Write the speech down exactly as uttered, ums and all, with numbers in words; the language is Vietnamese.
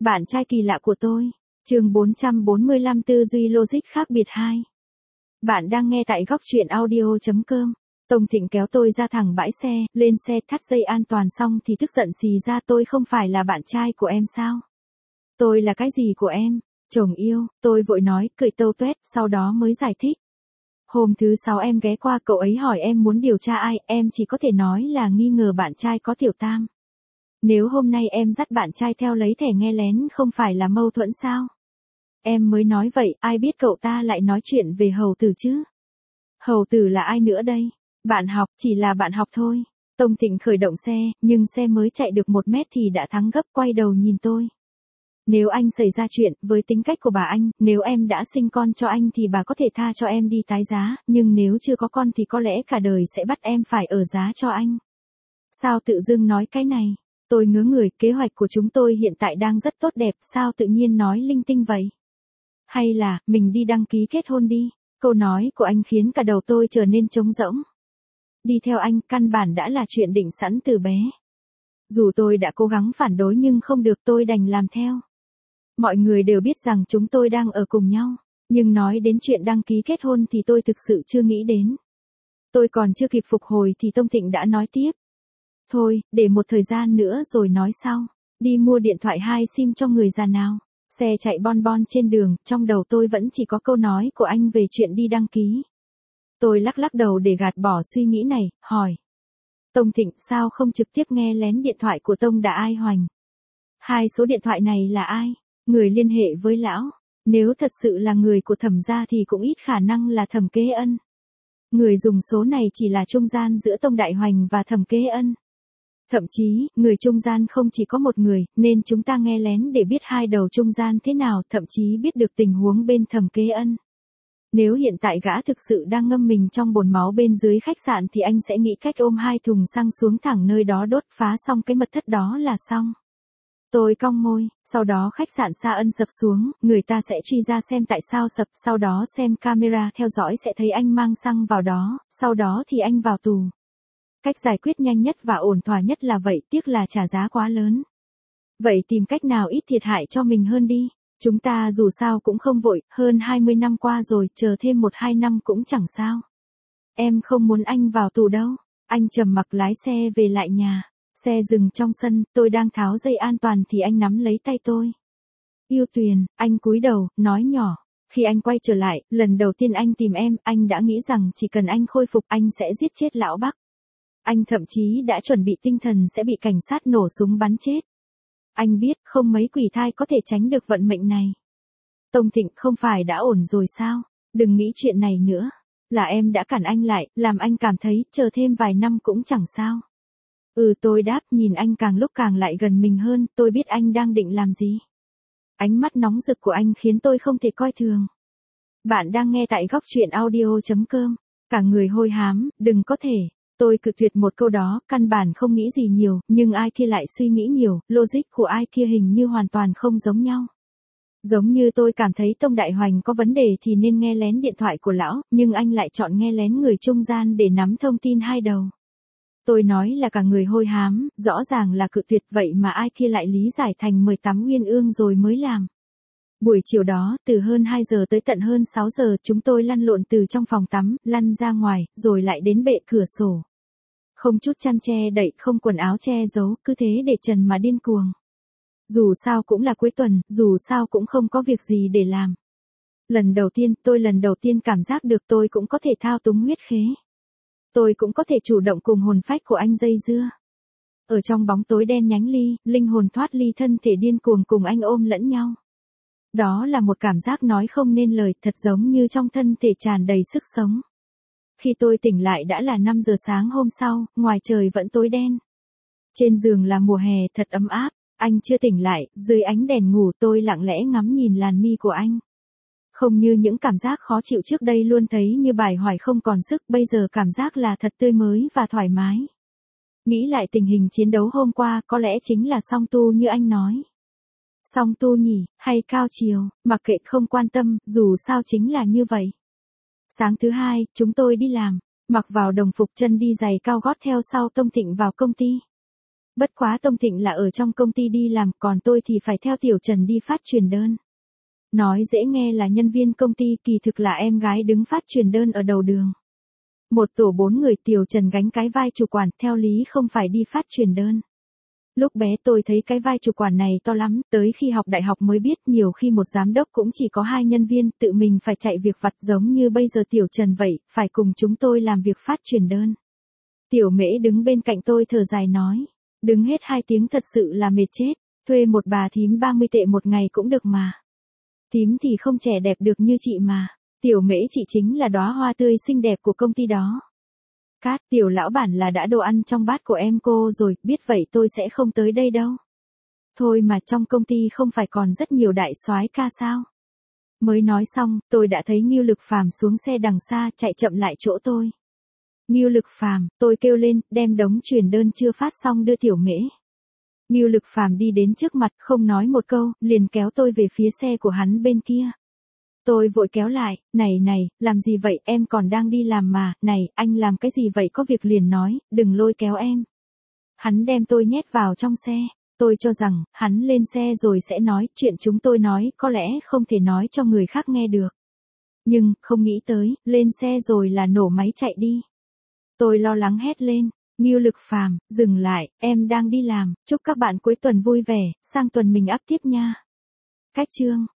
Bạn trai kỳ lạ của tôi. Chương bốn trăm bốn mươi lăm Tư duy logic khác biệt hai. Bạn đang nghe tại góc truyện audio chấm com. Tông Thịnh kéo tôi ra thẳng bãi xe, lên xe thắt dây an toàn xong thì tức giận xì ra, tôi không phải là bạn trai của em sao? Tôi là cái gì của em? Chồng yêu, tôi vội nói, cười tâu tuét, sau đó mới giải thích. Hôm thứ sáu em ghé qua, cậu ấy hỏi em muốn điều tra ai, em chỉ có thể nói là nghi ngờ bạn trai có tiểu tam. Nếu hôm nay em dắt bạn trai theo lấy thẻ nghe lén không phải là mâu thuẫn sao? Em mới nói vậy, ai biết cậu ta lại nói chuyện về hầu tử chứ? Hầu tử là ai nữa đây? Bạn học, chỉ là bạn học thôi. Tông Thịnh khởi động xe, nhưng xe mới chạy được một mét thì đã thắng gấp, quay đầu nhìn tôi. Nếu anh xảy ra chuyện, với tính cách của bà anh, nếu em đã sinh con cho anh thì bà có thể tha cho em đi tái giá, nhưng nếu chưa có con thì có lẽ cả đời sẽ bắt em phải ở giá cho anh. Sao tự dưng nói cái này? Tôi ngớ người, kế hoạch của chúng tôi hiện tại đang rất tốt đẹp, sao tự nhiên nói linh tinh vậy? Hay là, mình đi đăng ký kết hôn đi? Câu nói của anh khiến cả đầu tôi trở nên trống rỗng. Đi theo anh, căn bản đã là chuyện định sẵn từ bé. Dù tôi đã cố gắng phản đối nhưng không được, tôi đành làm theo. Mọi người đều biết rằng chúng tôi đang ở cùng nhau, nhưng nói đến chuyện đăng ký kết hôn thì tôi thực sự chưa nghĩ đến. Tôi còn chưa kịp phục hồi thì Tông Thịnh đã nói tiếp. Thôi, để một thời gian nữa rồi nói sau. Đi mua điện thoại hai sim cho người già nào. Xe chạy bon bon trên đường, trong đầu tôi vẫn chỉ có câu nói của anh về chuyện đi đăng ký. Tôi lắc lắc đầu để gạt bỏ suy nghĩ này, hỏi. Tông Thịnh, sao không trực tiếp nghe lén điện thoại của Tông Đà Ai Hoành? Hai số điện thoại này là ai? Người liên hệ với lão. Nếu thật sự là người của Thẩm gia thì cũng ít khả năng là Thẩm Kế Ân. Người dùng số này chỉ là trung gian giữa Tông Đại Hoành và Thẩm Kế Ân. Thậm chí, người trung gian không chỉ có một người, nên chúng ta nghe lén để biết hai đầu trung gian thế nào, thậm chí biết được tình huống bên Thẩm Kế Ân. Nếu hiện tại gã thực sự đang ngâm mình trong bồn máu bên dưới khách sạn thì anh sẽ nghĩ cách ôm hai thùng xăng xuống thẳng nơi đó đốt phá xong cái mật thất đó là xong. Tôi cong môi, sau đó khách sạn Sa Ân sập xuống, người ta sẽ truy ra xem tại sao sập, sau đó xem camera theo dõi sẽ thấy anh mang xăng vào đó, sau đó thì anh vào tù. Cách giải quyết nhanh nhất và ổn thỏa nhất là vậy, tiếc là trả giá quá lớn. Vậy tìm cách nào ít thiệt hại cho mình hơn đi. Chúng ta dù sao cũng không vội, hơn hai mươi năm qua rồi, chờ thêm một hai năm cũng chẳng sao. Em không muốn anh vào tù đâu. Anh trầm mặc lái xe về lại nhà. Xe dừng trong sân, tôi đang tháo dây an toàn thì anh nắm lấy tay tôi. Yêu Tuyền, anh cúi đầu, nói nhỏ. Khi anh quay trở lại, lần đầu tiên anh tìm em, anh đã nghĩ rằng chỉ cần anh khôi phục anh sẽ giết chết lão Bắc. Anh thậm chí đã chuẩn bị tinh thần sẽ bị cảnh sát nổ súng bắn chết. Anh biết không mấy quỷ thai có thể tránh được vận mệnh này. Tông Thịnh, không phải đã ổn rồi sao? Đừng nghĩ chuyện này nữa. Là em đã cản anh lại, làm anh cảm thấy chờ thêm vài năm cũng chẳng sao. Ừ, tôi đáp, nhìn anh càng lúc càng lại gần mình hơn, tôi biết anh đang định làm gì. Ánh mắt nóng rực của anh khiến tôi không thể coi thường. Bạn đang nghe tại góc truyện audio chấm com. Cả người hôi hám, đừng có thể. Tôi cự tuyệt một câu đó, căn bản không nghĩ gì nhiều, nhưng ai kia lại suy nghĩ nhiều, logic của ai kia hình như hoàn toàn không giống nhau. Giống như tôi cảm thấy Tông Đại Hoành có vấn đề thì nên nghe lén điện thoại của lão, nhưng anh lại chọn nghe lén người trung gian để nắm thông tin hai đầu. Tôi nói là cả người hôi hám, rõ ràng là cự tuyệt, vậy mà ai kia lại lý giải thành mời tắm uyên ương rồi mới làm. Buổi chiều đó, từ hơn hai giờ tới tận hơn sáu giờ, chúng tôi lăn lộn từ trong phòng tắm, lăn ra ngoài, rồi lại đến bệ cửa sổ. Không chút chăn che đậy, không quần áo che giấu, cứ thế để trần mà điên cuồng. Dù sao cũng là cuối tuần, dù sao cũng không có việc gì để làm. Lần đầu tiên, tôi lần đầu tiên cảm giác được tôi cũng có thể thao túng huyết khế. Tôi cũng có thể chủ động cùng hồn phách của anh dây dưa. Ở trong bóng tối đen nhánh ly, linh hồn thoát ly thân thể điên cuồng cùng anh ôm lẫn nhau. Đó là một cảm giác nói không nên lời, thật giống như trong thân thể tràn đầy sức sống. Khi tôi tỉnh lại đã là năm giờ sáng hôm sau, ngoài trời vẫn tối đen. Trên giường là mùa hè thật ấm áp, anh chưa tỉnh lại, dưới ánh đèn ngủ tôi lặng lẽ ngắm nhìn làn mi của anh. Không như những cảm giác khó chịu trước đây luôn thấy như bài hỏi không còn sức, bây giờ cảm giác là thật tươi mới và thoải mái. Nghĩ lại tình hình chiến đấu hôm qua có lẽ chính là song tu như anh nói. Song tu nhỉ, hay cao chiều, mặc kệ không quan tâm, dù sao chính là như vậy. Sáng thứ hai, chúng tôi đi làm, mặc vào đồng phục chân đi giày cao gót theo sau Tông Thịnh vào công ty. Bất quá Tông Thịnh là ở trong công ty đi làm, còn tôi thì phải theo Tiểu Trần đi phát truyền đơn. Nói dễ nghe là nhân viên công ty, kỳ thực là em gái đứng phát truyền đơn ở đầu đường. Một tổ bốn người, Tiểu Trần gánh cái vai chủ quản, theo lý không phải đi phát truyền đơn. Lúc bé tôi thấy cái vai chủ quản này to lắm, tới khi học đại học mới biết nhiều khi một giám đốc cũng chỉ có hai nhân viên, tự mình phải chạy việc vặt giống như bây giờ Tiểu Trần vậy, phải cùng chúng tôi làm việc phát truyền đơn. Tiểu Mễ đứng bên cạnh tôi thở dài nói, đứng hết hai tiếng thật sự là mệt chết, thuê một bà thím ba mươi tệ một ngày cũng được mà. Thím thì không trẻ đẹp được như chị mà, Tiểu Mễ chị chính là đóa hoa tươi xinh đẹp của công ty đó. Cát, Tiểu lão bản là đã đồ ăn trong bát của em cô rồi, biết vậy tôi sẽ không tới đây đâu. Thôi mà trong công ty không phải còn rất nhiều đại soái ca sao? Mới nói xong, tôi đã thấy Ngưu Lực Phàm xuống xe đằng xa chạy chậm lại chỗ tôi. Ngưu Lực Phàm, tôi kêu lên, đem đống truyền đơn chưa phát xong đưa Tiểu Mễ. Ngưu Lực Phàm đi đến trước mặt, không nói một câu, liền kéo tôi về phía xe của hắn bên kia. Tôi vội kéo lại, này này, làm gì vậy, em còn đang đi làm mà, này, anh làm cái gì vậy, có việc liền nói, đừng lôi kéo em. Hắn đem tôi nhét vào trong xe, tôi cho rằng, hắn lên xe rồi sẽ nói, chuyện chúng tôi nói, có lẽ không thể nói cho người khác nghe được. Nhưng, không nghĩ tới, lên xe rồi là nổ máy chạy đi. Tôi lo lắng hét lên, Ngưu Lực Phàm, dừng lại, em đang đi làm, chúc các bạn cuối tuần vui vẻ, sang tuần mình up tiếp nha. Cách chương